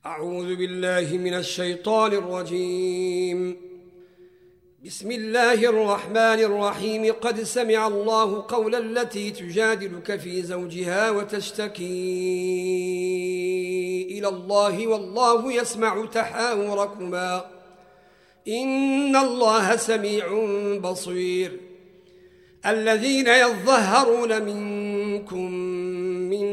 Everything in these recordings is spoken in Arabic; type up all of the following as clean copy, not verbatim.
أعوذ بالله من الشيطان الرجيم. بسم الله الرحمن الرحيم. قد سمع الله قول التي تجادلك في زوجها وتشتكي إلى الله والله يسمع تحاوركما إن الله سميع بصير. الذين يظهرون منكم من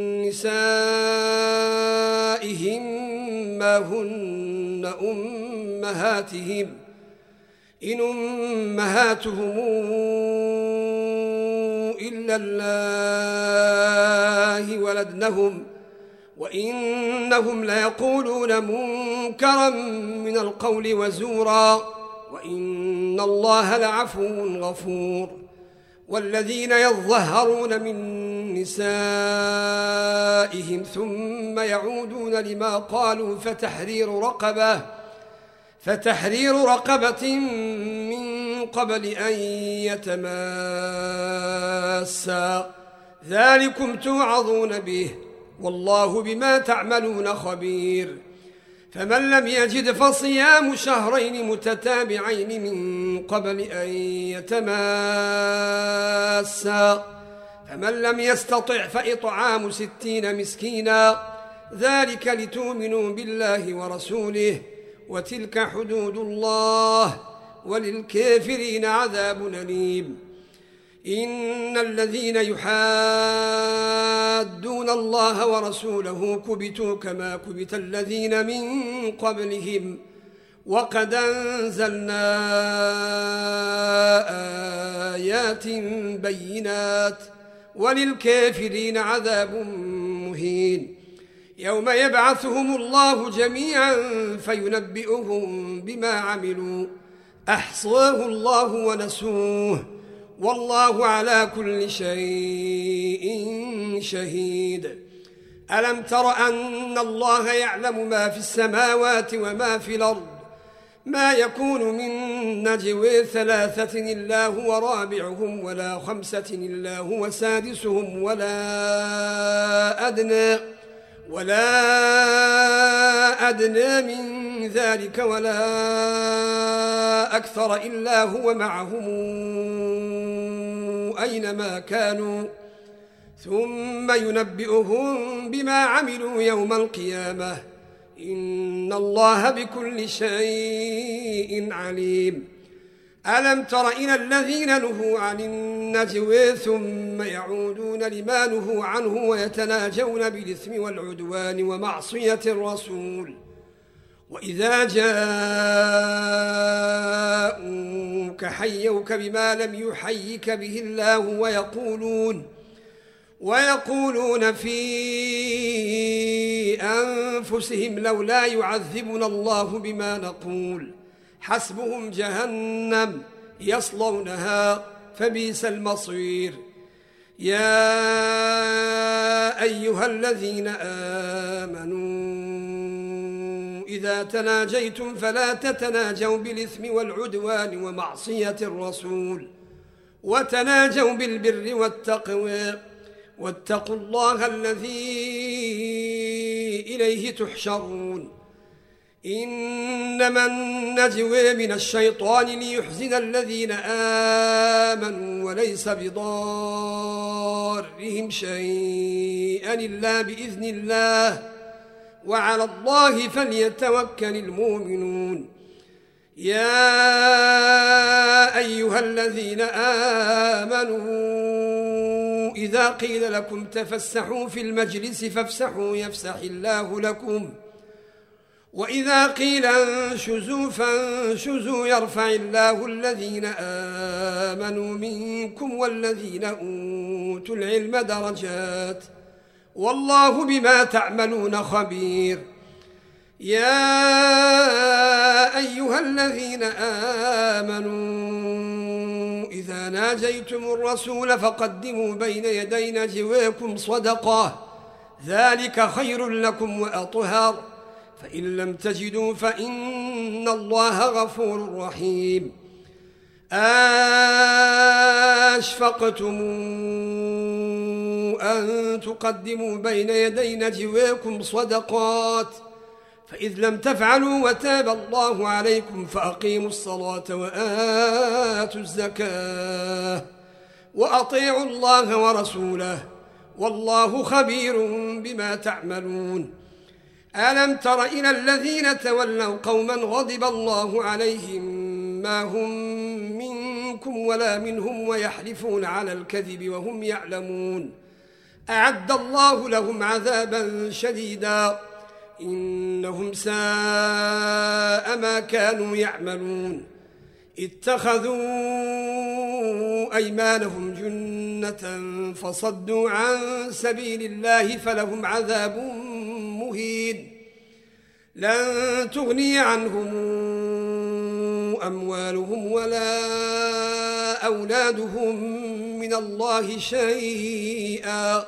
نسائهم ما هن أمهاتهم إن أمهاتهم إلا الله ولدنهم وإنهم ليقولون منكرا من القول وزورا وإن الله لعفو غفور. والذين يظهرون من نسائهم ثم يعودون لما قالوا فتحرير رقبة من قبل أن يتماسا ذلكم توعظون به والله بما تعملون خبير. فمن لم يجد فصيام شهرين متتابعين من قبل أن يتماسا فمن لم يستطع فإطعام 60 مسكينا ذلك لتؤمنوا بالله ورسوله وتلك حدود الله وللكافرين عذاب أليم. إن الذين يحادون الله ورسوله كبتوا كما كبت الذين من قبلهم وقد أنزلنا آيات بينات وللكافرين عذاب مهين. يوم يبعثهم الله جميعا فينبئهم بما عملوا أحصاه الله ونسوه والله على كل شيء شهيد. ألم تر أن الله يعلم ما في السماوات وما في الأرض ما يكون من نجوى 3 إلا هو رابعهم ولا 5 إلا هو سادسهم ولا أدنى من ذلك ولا أكثر إلا هو معهم أينما كانوا ثم ينبئهم بما عملوا يوم القيامة إن الله بكل شيء عليم. ألم تر إلى الذين نهوا عن النجوى ثم يعودون لما نهوا عنه ويتناجون بالإثم والعدوان ومعصية الرسول وإذا جاءوك حيوك بما لم يحيك به الله ويقولون في أنفسهم لولا يعذبنا الله بما نقول حسبهم جهنم يصلونها فبئس المصير. يا أيها الذين آمنوا إذا تناجيتم فلا تتناجوا بالإثم والعدوان ومعصية الرسول وتناجوا بالبر والتقوى واتقوا الله الذي إليه تحشرون. إنما النجوى من الشيطان ليحزن الذين آمنوا وليس بضارهم شيئا إلا بإذن الله وعلى الله فليتوكل المؤمنون. يا أيها الذين آمنوا إذا قيل لكم تفسحوا في المجلس فافسحوا يفسح الله لكم وإذا قيل انشزوا فانشزوا يرفع الله الذين آمنوا منكم والذين أوتوا العلم درجات والله بما تعملون خبير. يا أيها الذين آمنوا إذا ناجيتم الرسول فقدموا بين يدي نجواكم صدقة ذلك خير لكم وأطهر فإن لم تجدوا فإن الله غفور رحيم. أشفقتم أن تقدموا بين يدي نجواكم صدقات فإذ لم تفعلوا وتاب الله عليكم فأقيموا الصلاة وآتوا الزكاة وأطيعوا الله ورسوله والله خبير بما تعملون. ألم تر إلى الذين تولوا قوما غضب الله عليهم ما هم منكم ولا منهم ويحلفون على الكذب وهم يعلمون أعد الله لهم عذابا شديدا إنهم ساء ما كانوا يعملون. اتخذوا أيمانهم جنة فصدوا عن سبيل الله فلهم عذاب مهين. لن تغني عنهم أموالهم ولا أولادهم من الله شيئا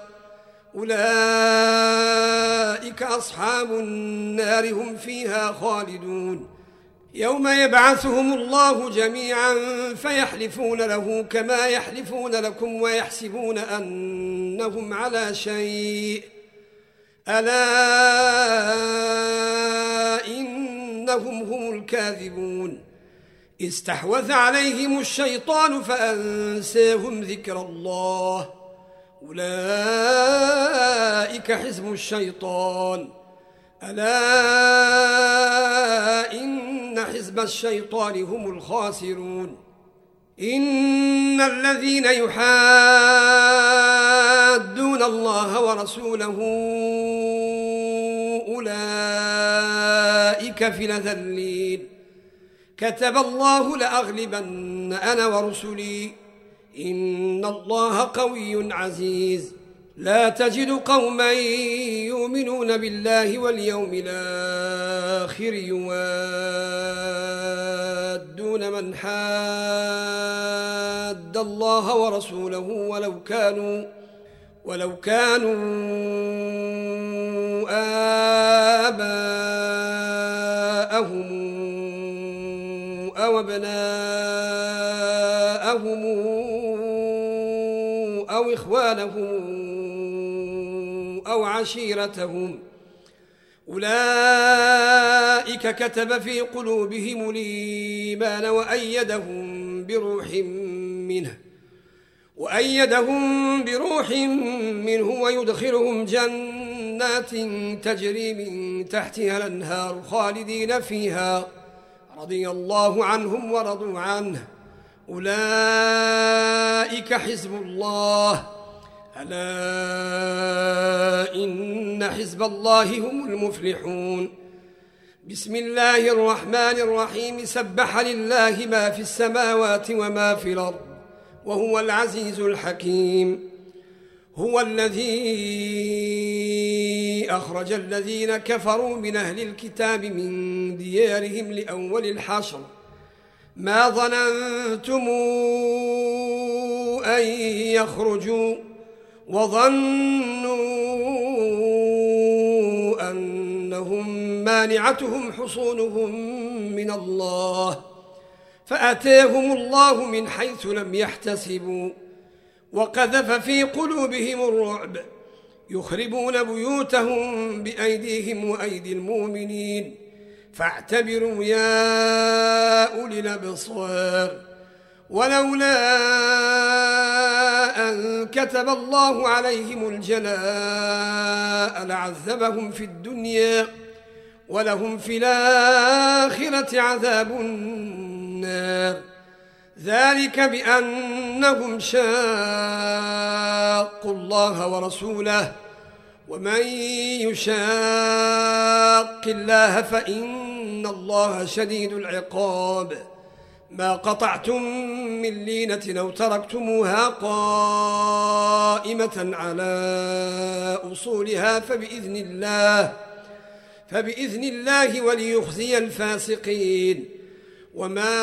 أولئك أصحاب النار هم فيها خالدون. يوم يبعثهم الله جميعا فيحلفون له كما يحلفون لكم ويحسبون أنهم على شيء ألا إنهم هم الكاذبون. استحوذ عليهم الشيطان فأنساهم ذكر الله أولئك حزب الشيطان ألا إن حزب الشيطان هم الخاسرون. إن الذين يحادون الله ورسوله أولئك في الأذلين. كتب الله لأغلبن أنا ورسلي إن الله قوي عزيز. لا تجد قوما يؤمنون بالله واليوم الآخر يوادون من حاد الله ورسوله ولو كانوا آباءهم أو أبناءهم أو إخوانهم أو عشيرتهم أولئك كتب في قلوبهم الإيمان وأيدهم بروح منه ويدخلهم جنات تجري من تحتها الأنهار خالدين فيها رضي الله عنهم ورضوا عنه أولئك حزب الله ألا إن حزب الله هم المفلحون. بسم الله الرحمن الرحيم. سبح لله ما في السماوات وما في الأرض وهو العزيز الحكيم. هو الذي أخرج الذين كفروا من أهل الكتاب من ديارهم لأول الحشر ما ظننتم أن يخرجوا وظنوا أنهم مانعتهم حصونهم من الله فأتاهم الله من حيث لم يحتسبوا وقذف في قلوبهم الرعب يخربون بيوتهم بأيديهم وأيدي المؤمنين فاعتبروا يا أولي الأبصار. ولولا أن كتب الله عليهم الجلاء لعذبهم في الدنيا ولهم في الآخرة عذاب النار ذلك بأنهم شاقوا الله ورسوله ومن يشاق الله فإن الله شديد العقاب. ما قطعتم من لينة أو تركتموها قائمة على أصولها فبإذن الله وليخزي الفاسقين. وما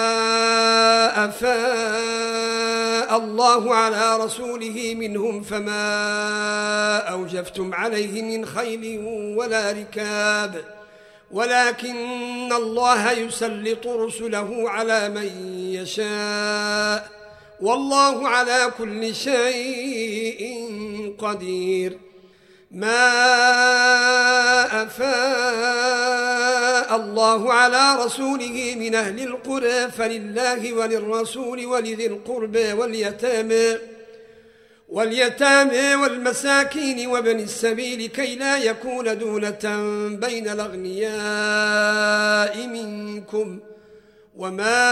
أفاء الله على رسوله منهم فما أوجفتم عليه من خيل ولا ركاب ولكن الله يسلط رسله على من يشاء والله على كل شيء قدير. ما أفاء الله على رسوله من أهل القرى فلله وللرسول ولذي القربى واليتامى والمساكين وابن السبيل كي لا يكون دولة بين الأغنياء منكم وما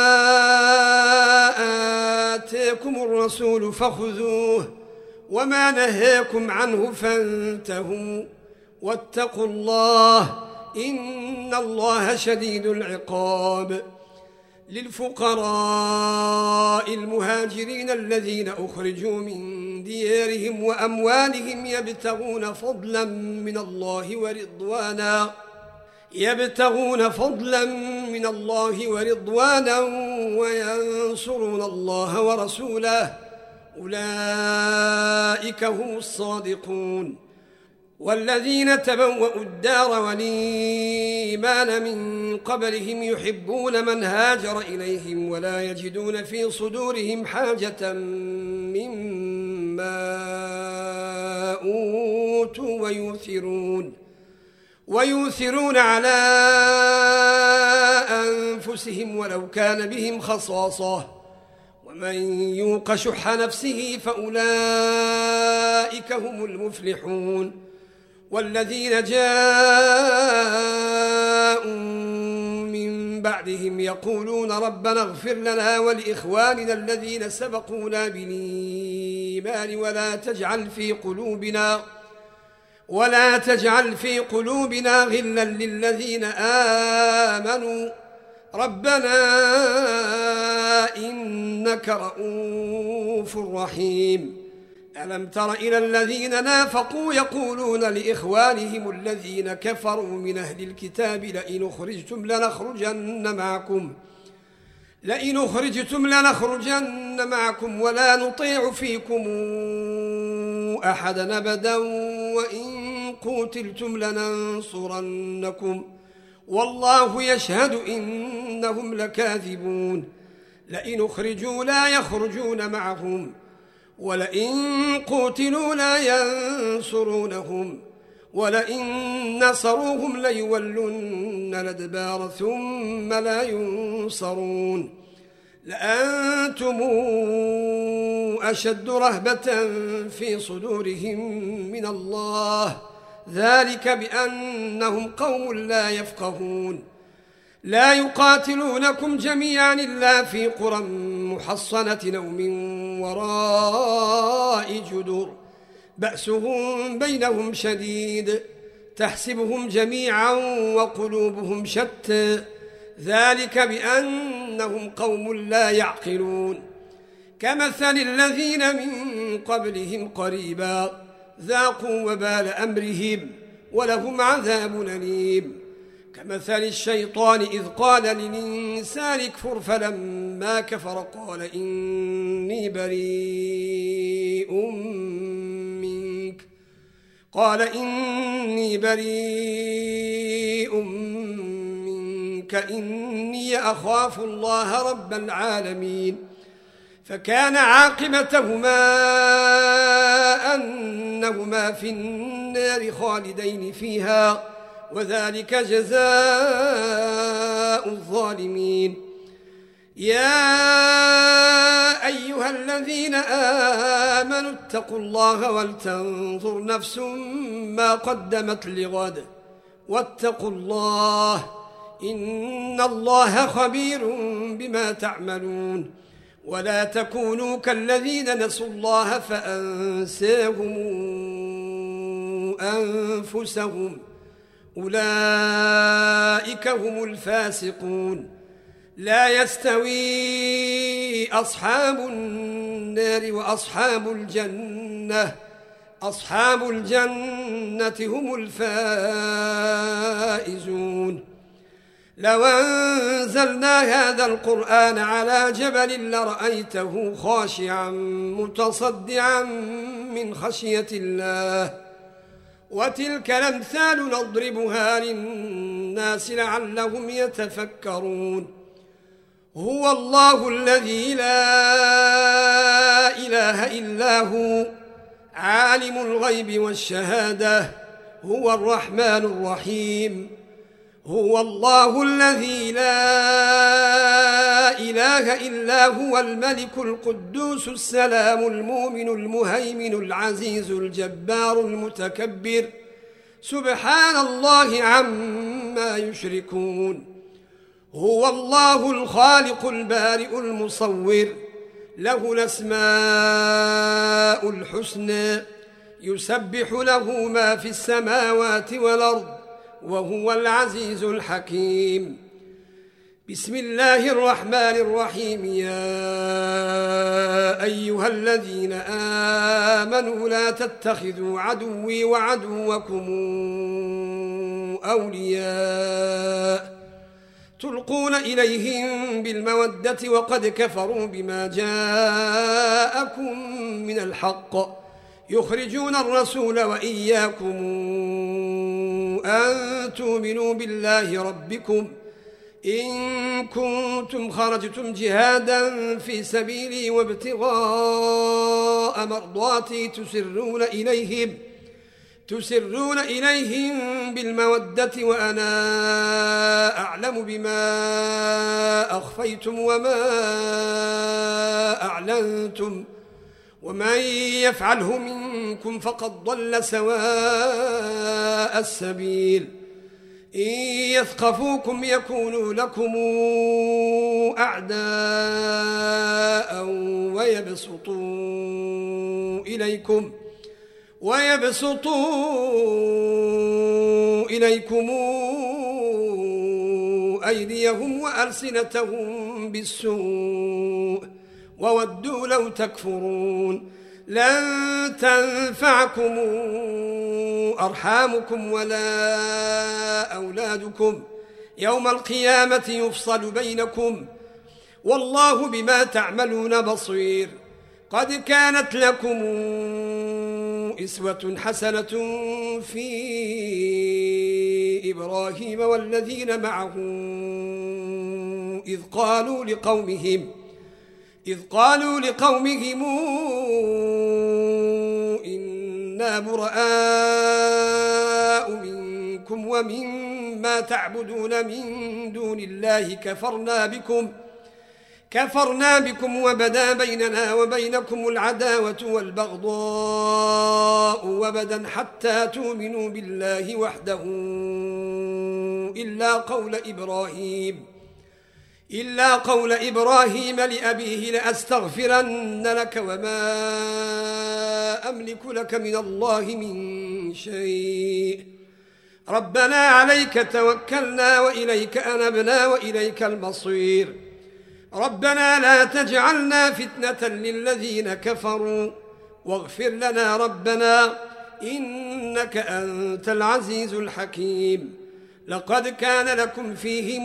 آتاكم الرسول فخذوه وما نهاكم عنه فانتهوا واتقوا الله إن الله شديد العقاب. للفقراء المهاجرين الذين أخرجوا من ديارهم وأموالهم يبتغون فضلا من الله ورضوانا وينصرون الله ورسوله أولئك هم الصادقون. والذين تبوأوا الدار والإيمان من قبلهم يحبون من هاجر إليهم ولا يجدون في صدورهم حاجة مما أوتوا ويؤثرون على أنفسهم ولو كان بهم خصاصة ومن يوق شح نفسه فأولئك هم المفلحون. والذين جاءوا من بعدهم يقولون ربنا اغفر لنا ولإخواننا الذين سبقونا بالإيمان ولا تجعل في قلوبنا غلا للذين آمنوا ربنا إنك رؤوف رحيم. ألم تر إلى الذين نافقوا يقولون لإخوانهم الذين كفروا من أهل الكتاب لئن أخرجتم لنخرجن معكم ولا نطيع فيكم أحدا أبدا وإن قتلتم لننصرنكم والله يشهد إنهم لكاذبون. لئن أخرجوا لا يخرجون معهم ولئن قتلوا لا ينصرونهم ولئن نصروهم ليولن الأدبار ثم لا ينصرون. لأنتم أشد رهبة في صدورهم من الله ذلك بأنهم قوم لا يفقهون. لا يقاتلونكم جميعا إلا في قرى محصنة أو من وراء جدر بأسهم بينهم شديد تحسبهم جميعا وقلوبهم شتى ذلك بأنهم قوم لا يعقلون. كمثل الذين من قبلهم قريبا ذاقوا وبال أمرهم ولهم عذاب أليم. كمثل الشيطان إذ قال للإنسان اكفر فلما كفر قال إني بريء منك إني أخاف الله رب العالمين. فكان عاقبتهما أنهما في النار خالدين فيها وذلك جزاء الظالمين. يا أيها الذين آمنوا اتقوا الله ولتنظر نفس ما قدمت لغد واتقوا الله إن الله خبير بما تعملون. ولا تكونوا كالذين نسوا الله فأنساهم أنفسهم أولئك هم الفاسقون. لا يستوي أصحاب النار وأصحاب الجنة أصحاب الجنة هم الفائزون. لو أنزلنا هذا القرآن على جبل لرأيته خاشعا متصدعا من خشية الله وتلك الأمثال نضربها للناس لعلهم يتفكرون. هو الله الذي لا إله إلا هو عالم الغيب والشهادة هو الرحمن الرحيم. هو الله الذي لا إله إلا هو الملك القدوس السلام المؤمن المهيمن العزيز الجبار المتكبر سبحان الله عما يشركون. هو الله الخالق البارئ المصور له الأسماء الحسنى يسبح له ما في السماوات والأرض وهو العزيز الحكيم. بسم الله الرحمن الرحيم. يا أيها الذين آمنوا لا تتخذوا عدوي وعدوكم أولياء تلقون إليهم بالمودة وقد كفروا بما جاءكم من الحق يخرجون الرسول وإياكم أن تؤمنوا بالله ربكم إن كنتم خرجتم جهادا في سبيلي وابتغاء مرضاتي تسرون إليهم بالمودة وأنا أعلم بما أخفيتم وما أعلنتم ومن يفعله منكم فقد ضل سواء السبيل. إن يثقفوكم يكونوا لكم أعداء ويبسطوا إليكم أيديهم وألسنتهم بالسوء وودوا لو تكفرون. لن تنفعكم أرحامكم ولا أولادكم يوم القيامة يفصل بينكم والله بما تعملون بصير. قد كانت لكم إسوة حسنة في إبراهيم والذين معه إذ قالوا لقومهم إنا براء منكم ومما تعبدون من دون الله كفرنا بكم وبدا بيننا وبينكم العداوة والبغضاء وبدا حتى تؤمنوا بالله وحده إلا قول إبراهيم لأبيه لأستغفرن لك وما أملك لك من الله من شيء ربنا عليك توكلنا وإليك أنبنا وإليك المصير. ربنا لا تجعلنا فتنة للذين كفروا واغفر لنا ربنا إنك أنت العزيز الحكيم. لقد كان لكم فيهم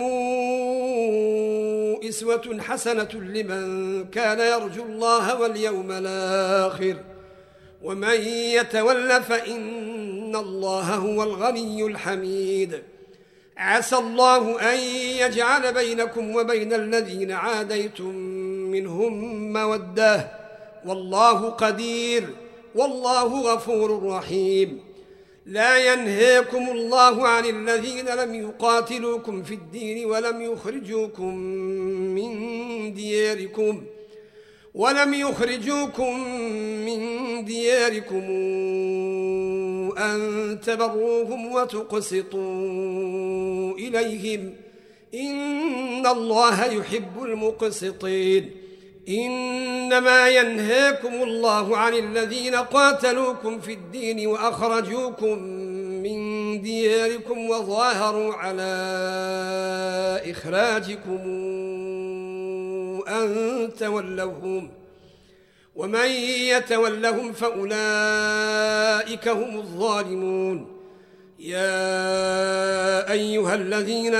إسوة حسنة لمن كان يرجو الله واليوم الآخر ومن يتول فإن الله هو الغني الحميد. عسى الله أن يجعل بينكم وبين الذين عاديتم منهم مودة والله قدير والله غفور رحيم. لا ينهاكم الله عن الذين لم يقاتلوكم في الدين ولم يخرجوكم من دياركم أن تبروهم وتقسطوا إليهم إن الله يحب المقسطين. إنما ينهاكم الله عن الذين قاتلوكم في الدين وأخرجوكم من دياركم وظاهروا على إخراجكم أن تولوهم ومن يتولهم فأولئك هم الظالمون. يا أيها الذين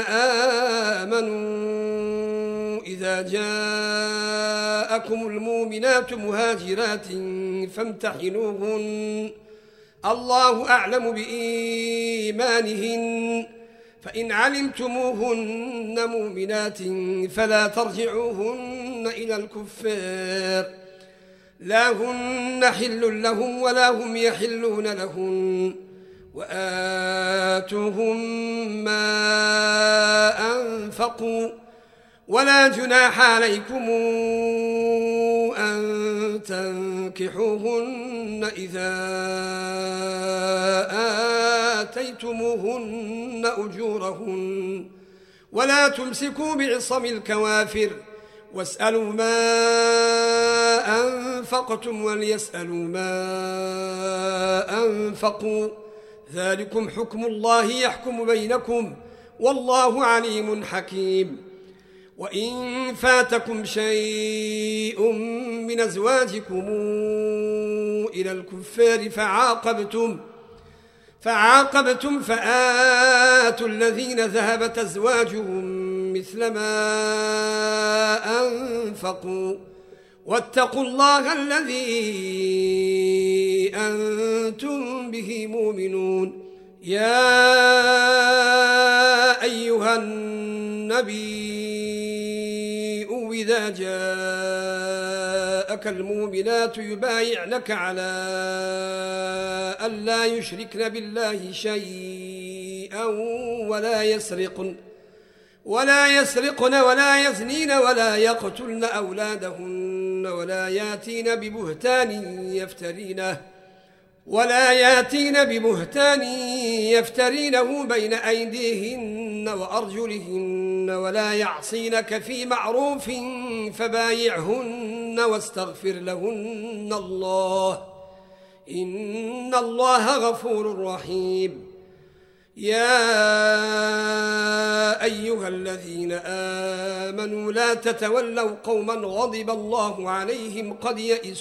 آمنوا إذا جاءكم المؤمنات مهاجرات فامتحنوهن الله أعلم بإيمانهن فإن علمتموهن مؤمنات فلا ترجعوهن إلى الكفار لا هن حل لهم ولا هم يحلون لهن وآتوهم ما أنفقوا ولا جناح عليكم أن تنكحوهن إذا آتيتموهن أجورهن ولا تمسكوا بعصم الكوافر واسألوا ما أنفقتم وليسألوا ما أنفقوا ذلكم حكم الله يحكم بينكم والله عليم حكيم. وإن فاتكم شيء من أزواجكم إلى الكفار فعاقبتم فآتوا الذين ذهبت أزواجهم مثل ما أنفقوا واتقوا الله الذي أنتم به مؤمنون. يا أيها النبي إذا جاءك المؤمنات يبايعنك على ألا يشركن بالله شيئا ولا يسرقن ولا يزنين ولا يقتلن أولادهن ولا ياتين ببهتان يفترينه بين أيديهن وأرجلهن ولا يعصينك في معروف فبايعهن واستغفر لهن الله إن الله غفور رحيم. يا أيها الذين آمنوا لا تتولوا قوما غضب الله عليهم قد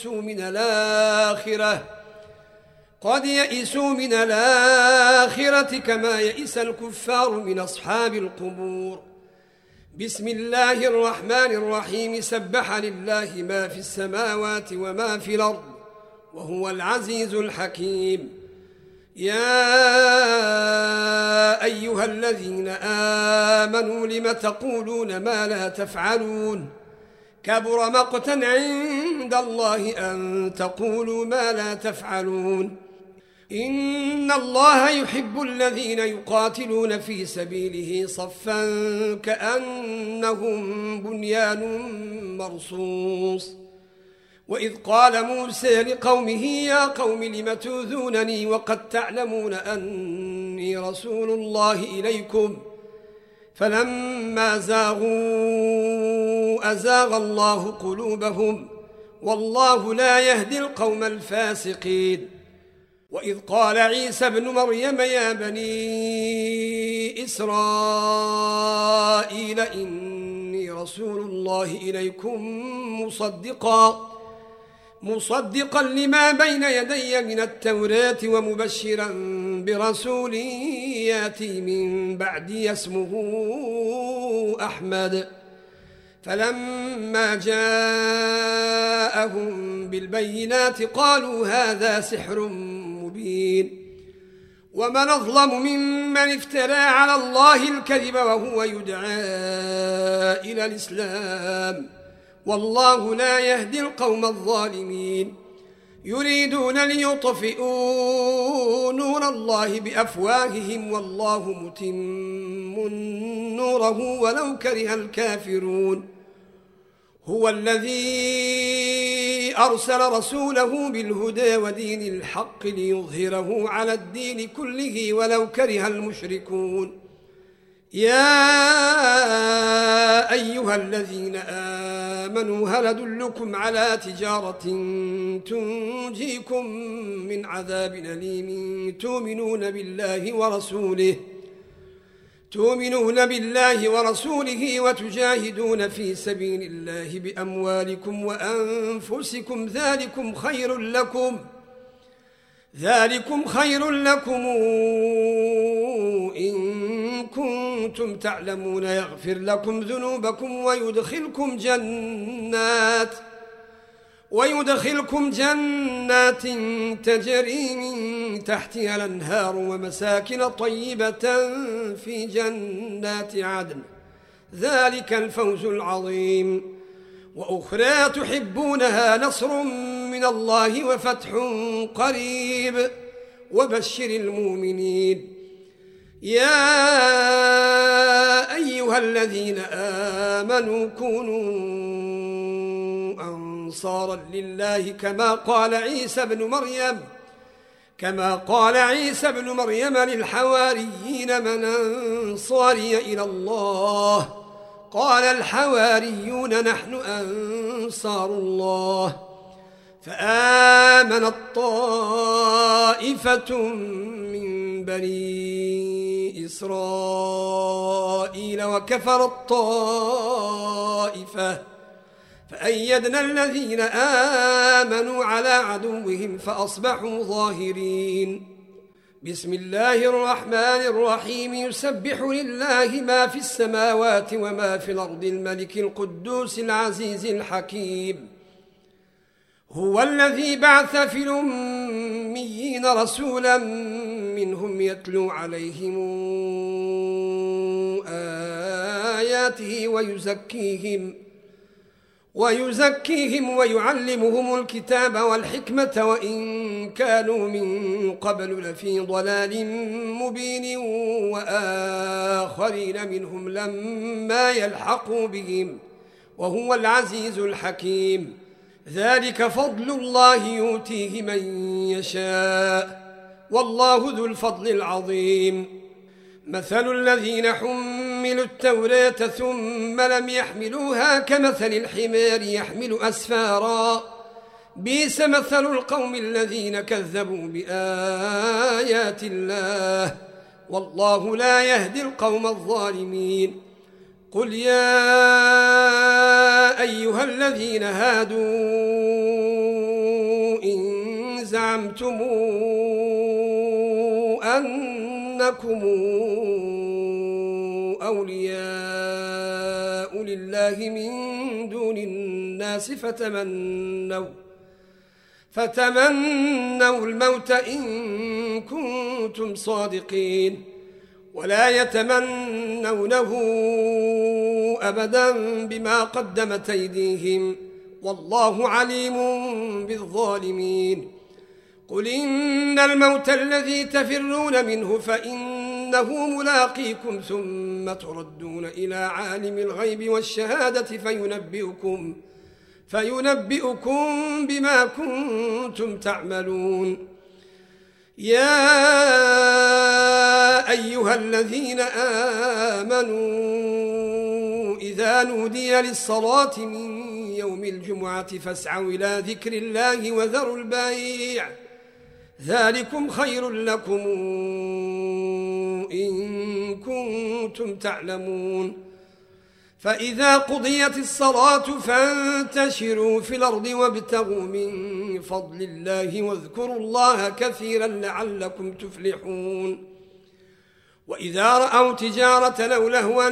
يئسوا من الآخرة كما يئس الكفار من أصحاب القبور. بسم الله الرحمن الرحيم سبح لله ما في السماوات وما في الأرض وهو العزيز الحكيم. يا أيها الذين آمنوا لم تقولون ما لا تفعلون كبر مقتا عند الله أن تقولوا ما لا تفعلون. إن الله يحب الذين يقاتلون في سبيله صفا كأنهم بنيان مرصوص. وإذ قال موسى لقومه يا قوم لم تؤذونني وقد تعلمون أني رسول الله إليكم فلما زاغوا أزاغ الله قلوبهم والله لا يهدي القوم الفاسقين. وإذ قال عيسى ابن مريم يا بني إسرائيل إني رسول الله إليكم مصدقا لما بين يدي من التوراة ومبشرا برسول ياتي من بعدي اسمه أحمد. فلما جاءهم بالبينات قالوا هذا سحر مبين. ومن أظلم ممن افترى على الله الكذب وهو يدعى إلى الإسلام والله لا يهدي القوم الظالمين. يريدون ليطفئوا نور الله بأفواههم والله متم نوره ولو كره الكافرون. هو الذي أرسل رسوله بالهدى ودين الحق ليظهره على الدين كله ولو كره المشركون. يا أيها الذين آمنوا هل أدلكم على تجارة تنجيكم من عذاب أليم تؤمنون بالله ورسوله وتجاهدون في سبيل الله بأموالكم وأنفسكم ذلكم خير لكم إن كنتم تعلمون يغفر لكم ذنوبكم ويدخلكم جنات تجري من تحتها الأنهار ومساكن طيبة في جنات عدن ذلك الفوز العظيم. وأخرى تحبونها نصر من الله وفتح قريب وبشر المؤمنين. يا أيها الذين آمنوا كونوا أنصارا لله كما قال عيسى بن مريم للحواريين من أنصاري إلى الله؟ قال الحواريون نحن أنصار الله. فآمنت طائفة من بني إسرائيل وكفرت طائفة فأيدنا الذين آمنوا على عدوهم فأصبحوا ظاهرين. بسم الله الرحمن الرحيم. يسبح لله ما في السماوات وما في الأرض الملك القدوس العزيز الحكيم. هو الذي بعث في الأميين رسولا منهم يتلو عليهم آياته ويزكيهم ويعلمهم الكتاب والحكمة وإن كانوا من قبل لفي ضلال مبين وآخرين منهم لما يلحقوا بهم وهو العزيز الحكيم. ذلك فضل الله يؤتيه من يشاء والله ذو الفضل العظيم. مثل الذين حملوا التوراة ثم لم يحملوها كمثل الحمار يحمل أسفارا بئس مثل القوم الذين كذبوا بآيات الله والله لا يهدي القوم الظالمين. قل يا أيها الذين هادوا إن زعمتم أنكم أولياء لله من دون الناس فتمنوا الموت إن كنتم صادقين ولا يتمنونه أبدا بما قدمت أيديهم والله عليم بالظالمين. قل إن الموت الذي تفرون منه فإنه ملاقيكم ثم تردون إلى عالم الغيب والشهادة فينبئكم بما كنتم تعملون. يا أيها الذين آمنوا إذا نودي للصلاة من يوم الجمعة فاسعوا إلى ذكر الله وذروا البيع ذلكم خير لكم إن كنتم تعلمون. فإذا قضيت الصلاة فانتشروا في الأرض وابتغوا من فضل الله واذكروا الله كثيرا لعلكم تفلحون. وإذا رأوا تجارة أو لهوا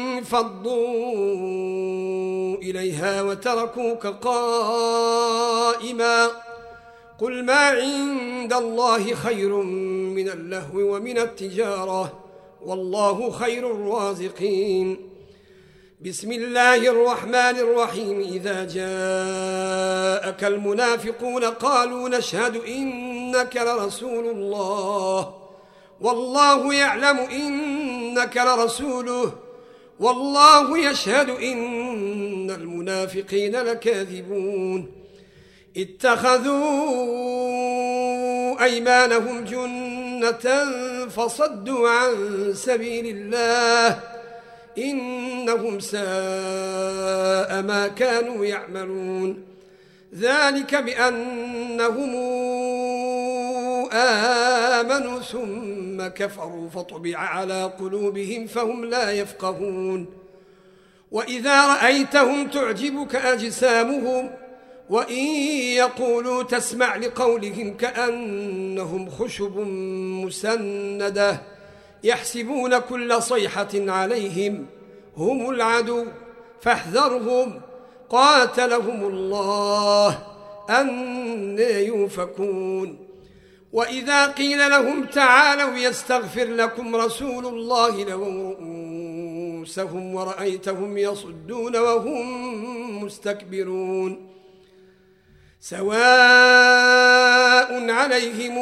انفضوا إليها وتركوك قائما قل ما عند الله خير من اللهو ومن التجارة والله خير الرازقين. بسم الله الرحمن الرحيم. إذا جاءك المنافقون قالوا نشهد إنك لرسول الله والله يعلم إنك لرسوله والله يشهد إن المنافقين لكاذبون. اتخذوا أيمانهم جنة فصدوا عن سبيل الله إنهم ساء ما كانوا يعملون. ذلك بأنهم آمنوا ثم كفروا فطبع على قلوبهم فهم لا يفقهون. وإذا رأيتهم تعجبك أجسامهم وإن يقولوا تسمع لقولهم كأنهم خشب مسندة يحسبون كل صيحة عليهم هم العدو فاحذرهم قاتلهم الله أنى يؤفكون. وإذا قيل لهم تعالوا يستغفر لكم رسول الله لووا رؤوسهم ورأيتهم يصدون وهم مستكبرون سواء عليهم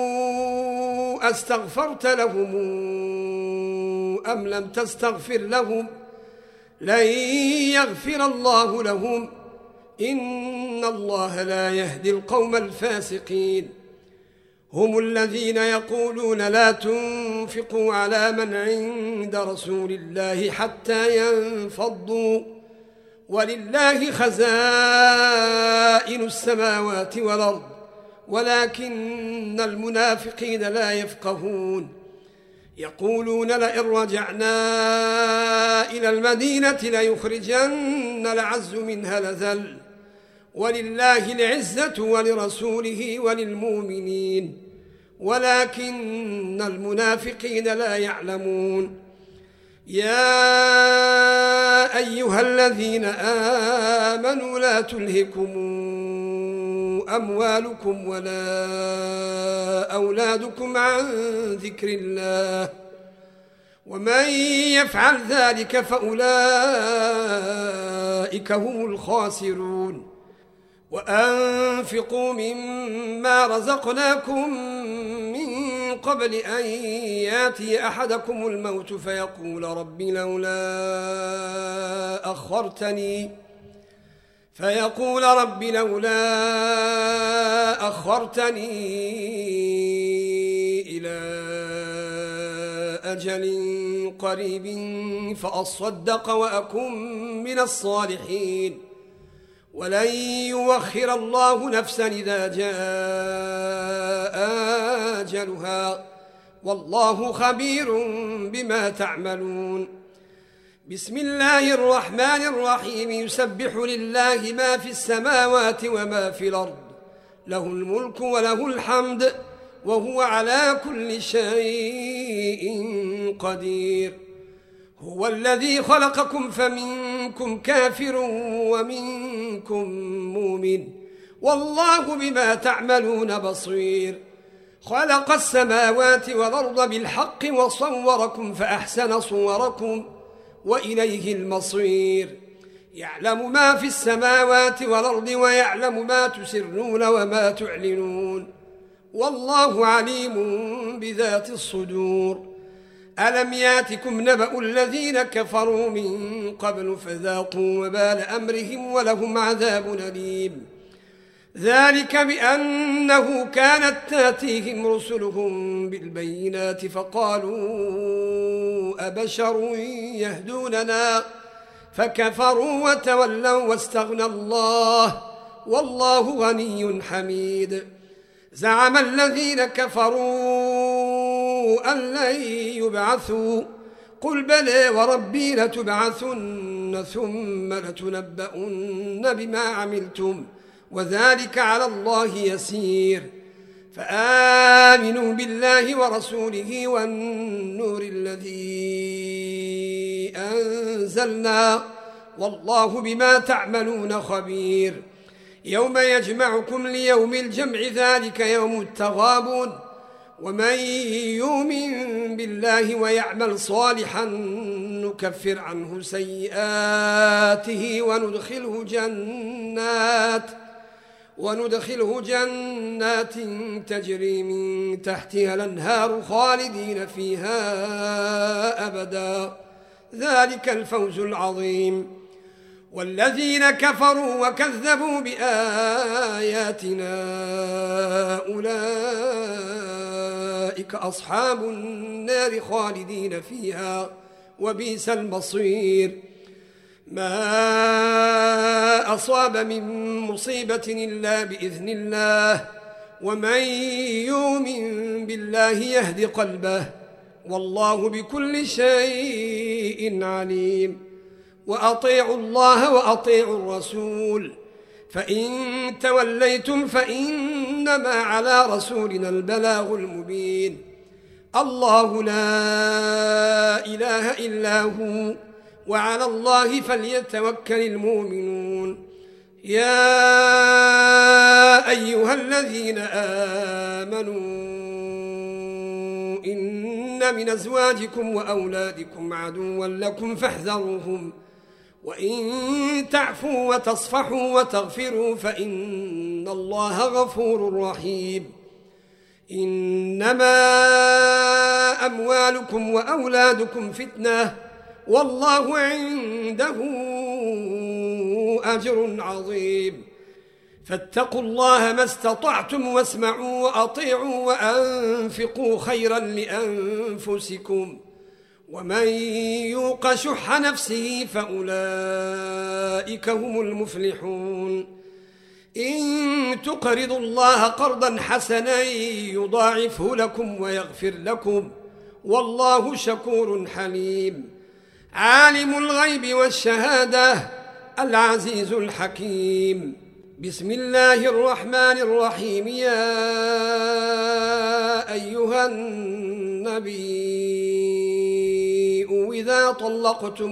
أستغفرت لهم أم لم تستغفر لهم لن يغفر الله لهم إن الله لا يهدي القوم الفاسقين هم الذين يقولون لا تنفقوا على من عند رسول الله حتى ينفضوا ولله خزائن السماوات والأرض ولكن المنافقين لا يفقهون يقولون لئن رجعنا إلى المدينة ليخرجن الأعز منها الأذل ولله العزة ولرسوله وللمؤمنين ولكن المنافقين لا يعلمون يا أيها الذين آمنوا لا تلهكم أموالكم ولا أولادكم عن ذكر الله ومن يفعل ذلك فأولئك هم الخاسرون وأنفقوا مما رزقناكم من قبل أن ياتي أحدكم الموت فيقول رب لولا أخرتني إلى أجل قريب فأصدق وأكن من الصالحين ولن يؤخر الله نفسا إذا جاء أجلها والله خبير بما تعملون بسم الله الرحمن الرحيم يسبح لله ما في السماوات وما في الأرض له الملك وله الحمد وهو على كل شيء قدير هو الذي خلقكم فمنكم كافر ومنكم مؤمن والله بما تعملون بصير خلق السماوات والأرض بالحق وصوركم فأحسن صوركم وإليه المصير يعلم ما في السماوات والأرض ويعلم ما تسرون وما تعلنون والله عليم بذات الصدور ألم ياتكم نبأ الذين كفروا من قبل فذاقوا وبال أمرهم ولهم عذاب أليم ذلك بأنه كانت تاتيهم رسلهم بالبينات فقالوا أبشر يهدوننا فكفروا وتولوا واستغنى الله والله غني حميد زعم الذين كفروا أن لن يبعثوا قل بلى وربي لتبعثن ثم لتنبؤن بما عملتم وذلك على الله يسير فآمنوا بالله ورسوله والنور الذي أنزلنا والله بما تعملون خبير يوم يجمعكم ليوم الجمع ذلك يوم التغابن ومن يؤمن بالله ويعمل صالحا نكفر عنه سيئاته وندخله جنات تجري من تحتها الأنهار خالدين فيها أبدا ذلك الفوز العظيم والذين كفروا وكذبوا بآياتنا أولئك أصحاب النار خالدين فيها وبئس المصير ما أصاب من مصيبة إلا بإذن الله ومن يؤمن بالله يهد قلبه والله بكل شيء عليم وأطيعوا الله وأطيعوا الرسول فإن توليتم فإنما على رسولنا البلاغ المبين الله لا إله إلا هو وعلى الله فليتوكل المؤمنون يا أيها الذين آمنوا إن من أزواجكم وأولادكم عدوا لكم فاحذروهم وإن تعفوا وتصفحوا وتغفروا فإن الله غفور رحيم. إنما أموالكم وأولادكم فتنة والله عنده أجر عظيم. فاتقوا الله ما استطعتم واسمعوا وأطيعوا وأنفقوا خيرا لأنفسكم ومن يوق شح نفسه فأولئك هم المفلحون. إن تقرضوا الله قرضا حسنا يضاعفه لكم ويغفر لكم والله شكور حليم. عالم الغيب والشهادة العزيز الحكيم. بسم الله الرحمن الرحيم. يا أيها النبي إذا طلقتم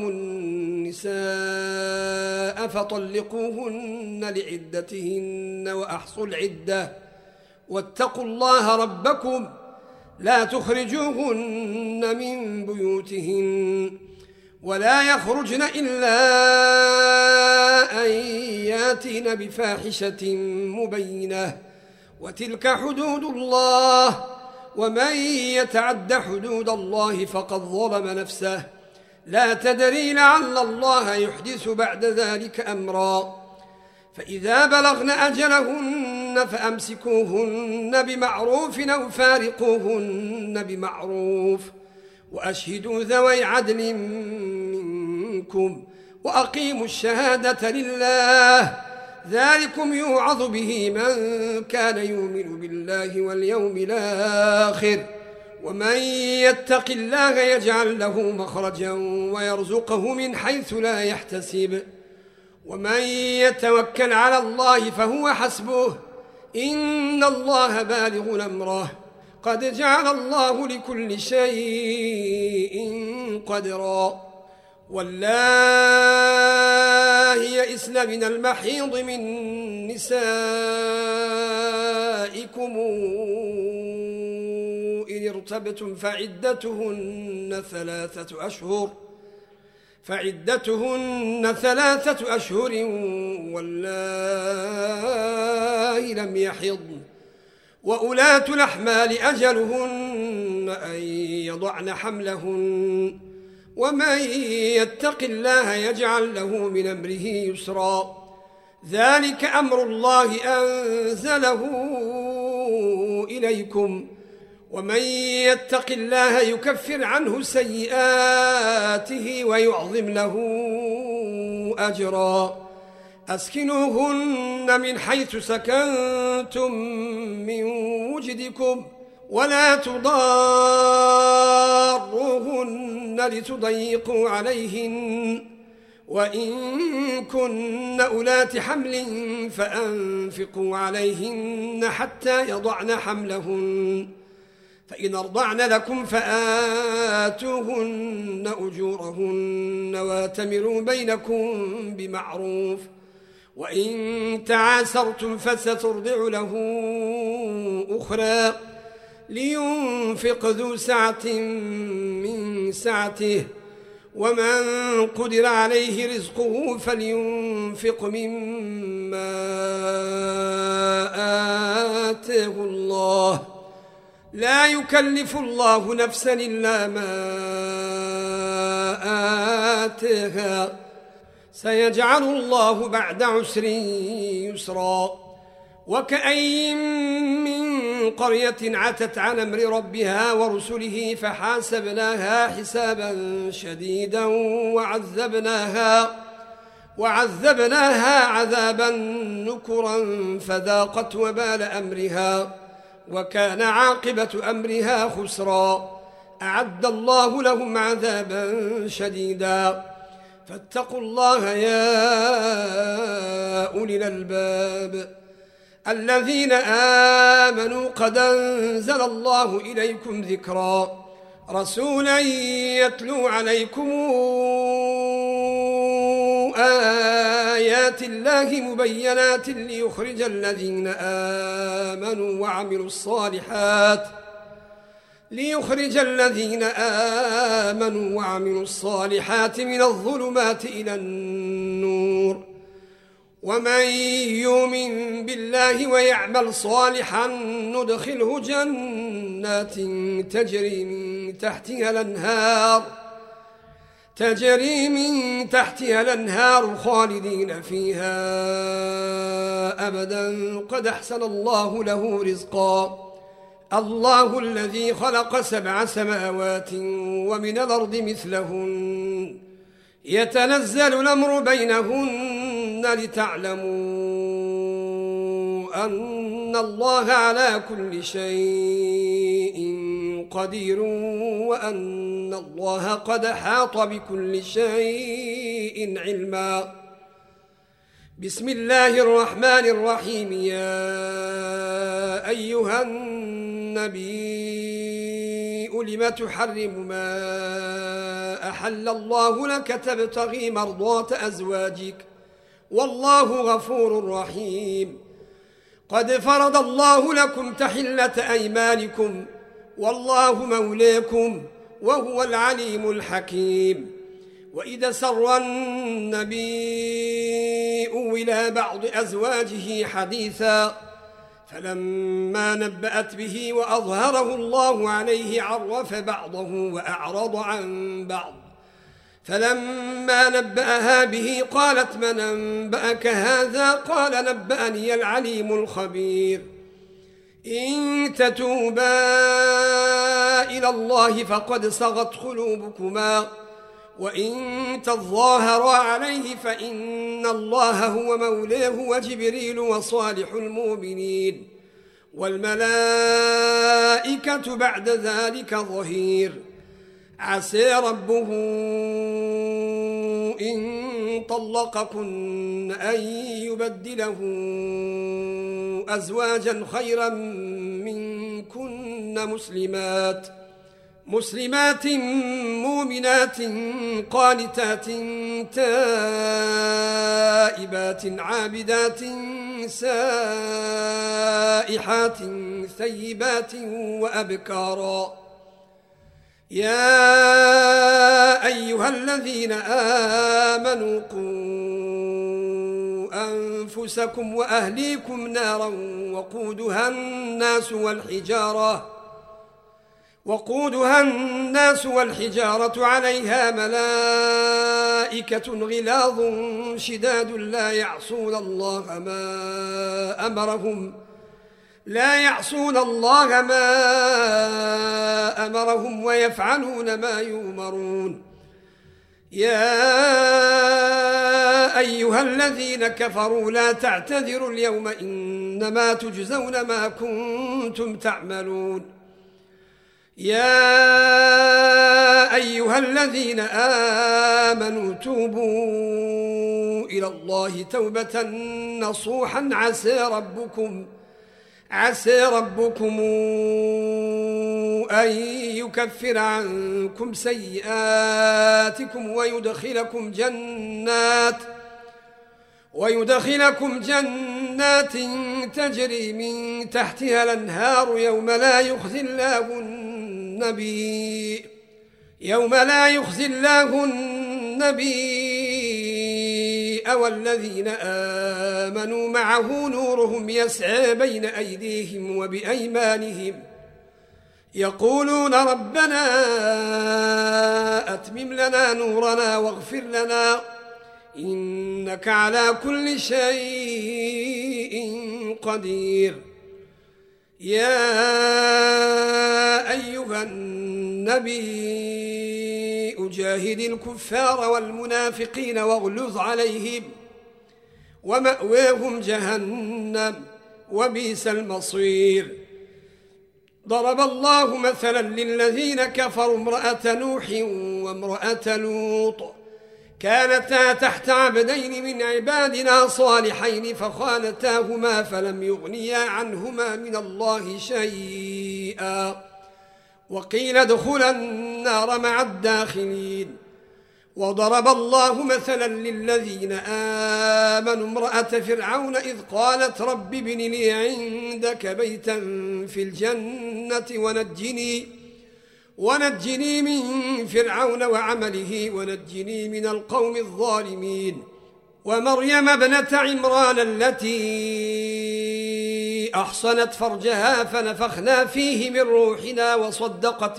النساء فطلقوهن لعدتهن وأحصوا العدة واتقوا الله ربكم لا تخرجوهن من بيوتهن ولا يخرجن إلا أن ياتين بفاحشة مبينة وتلك حدود الله ومن يتعد حدود الله فقد ظلم نفسه لا تدري لعل الله يحدث بعد ذلك أمرا. فإذا بلغن أجلهن فأمسكوهن بمعروف أو فارقوهن بمعروف وأشهدوا ذوي عدل منكم وأقيموا الشهادة لله ذلكم يوعظ به من كان يؤمن بالله واليوم الآخر ومن يتق الله يجعل له مخرجا ويرزقه من حيث لا يحتسب ومن يتوكل على الله فهو حسبه إن الله بالغ أمره قد جعل الله لكل شيء قدرا. واللائي يئسن من المحيض من نسائكم إن ارتبتم فعدتهن 3 أشهر واللائي لم يحضن وأولاة الأحمال أجلهن أن يضعن حملهن ومن يتق الله يجعل له من أمره يسرا. ذلك أمر الله أنزله إليكم ومن يتق الله يكفر عنه سيئاته ويعظم له أجرا. أسكنوهن من حيث سكنتم من وجدكم ولا تضاروهن لتضيقوا عليهن وإن كن أولات حمل فأنفقوا عليهن حتى يضعن حملهن فإن أرضعن لكم فآتوهن أجورهن واتمروا بينكم بمعروف وإن تعاسرتم فسترضع له أخرى لينفق ذو سعة من سعته ومن قدر عليه رزقه فلينفق مما آتاه الله لا يكلف الله نفسا إلا ما آتاها سيجعل الله بعد عسر يسرا. وكأين من قرية عتت عن أمر ربها ورسله فحاسبناها حسابا شديدا وعذبناها عذابا نكرا فذاقت وبال أمرها وكان عاقبة أمرها خسرا. أعد الله لهم عذابا شديدا فاتقوا الله يا أولي الألباب الذين آمنوا قد أنزل الله إليكم ذكرا رسولا يتلو عليكم آيات الله مبينات ليخرج الذين آمنوا وعملوا الصالحات ليخرج الذين آمنوا وعملوا الصالحات من الظلمات إلى النور ومن يؤمن بالله ويعمل صالحا ندخله جنات تجري من تحتها الأنهار خالدين فيها أبدا قد أحسن الله له رزقا الله الذي خلق 7 سماوات ومن الأرض مثلهن يتنزل الأمر بينهن لتعلموا أن الله على كل شيء قدير وأن الله قد أحاط بكل شيء علما. بسم الله الرحمن الرحيم. يا أيها النبي لم تحرم ما أحل الله لك تبتغي مرضات أزواجك والله غفور رحيم. قد فرض الله لكم تحلة أيمانكم والله مولاكم وهو العليم الحكيم. وإذا سر النبي إلى بعض أزواجه حديثا فلما نبأت به وأظهره الله عليه عرف بعضه وأعرض عن بعض فلما نبأها به قالت من أنبأك هذا قال نبأني العليم الخبير. إن تتوبا إلى الله فقد صغت قلوبكما وإن تظاهرا عليه فإن الله هو مولاه وجبريل وصالح المؤمنين والملائكة بعد ذلك ظهير. عسى ربه إن طلقكن أن يبدله أزواجا خيرا منكن مسلمات مؤمنات قانتات تائبات عابدات سائحات ثيبات وأبكارا. يا أيها الذين آمنوا قوا أنفسكم وأهليكم نارا وقودها الناس والحجارة عليها ملائكة غلاظ شداد لا يعصون الله ما أمرهم ويفعلون ما يؤمرون. يا أيها الذين كفروا لا تعتذروا اليوم إنما تجزون ما كنتم تعملون. يا أيها الذين آمنوا توبوا إلى الله توبة نصوحا عسى ربكم أن يكفر عنكم سيئاتكم ويدخلكم جنات تجري من تحتها الأنهار يوم لا يخزي الله النبي والذين آمنوا معه نورهم يسعى بين أيديهم وبأيمانهم يقولون ربنا أتمم لنا نورنا واغفر لنا إنك على كل شيء قدير. يا أيها النبي جاهد الكفار والمنافقين واغلظ عليهم ومأواهم جهنم وبئس المصير. ضرب الله مثلا للذين كفروا امرأة نوح وامرأة لوط كانتا تحت عبدين من عبادنا صالحين فخانتاهما فلم يغنيا عنهما من الله شيئا وقيل ادخلا النار مع الداخلين. وضرب الله مثلا للذين آمنوا امرأة فرعون إذ قالت رب ابن لي عندك بيتا في الجنة ونجني من فرعون وعمله ونجني من القوم الظالمين. ومريم ابنة عمران التي أحصنت فرجها فنفخنا فيه من روحنا وصدقت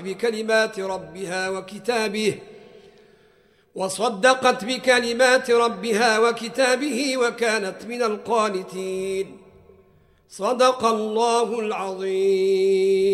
بكلمات ربها وكتابه وكانت من القانتين. صدق الله العظيم.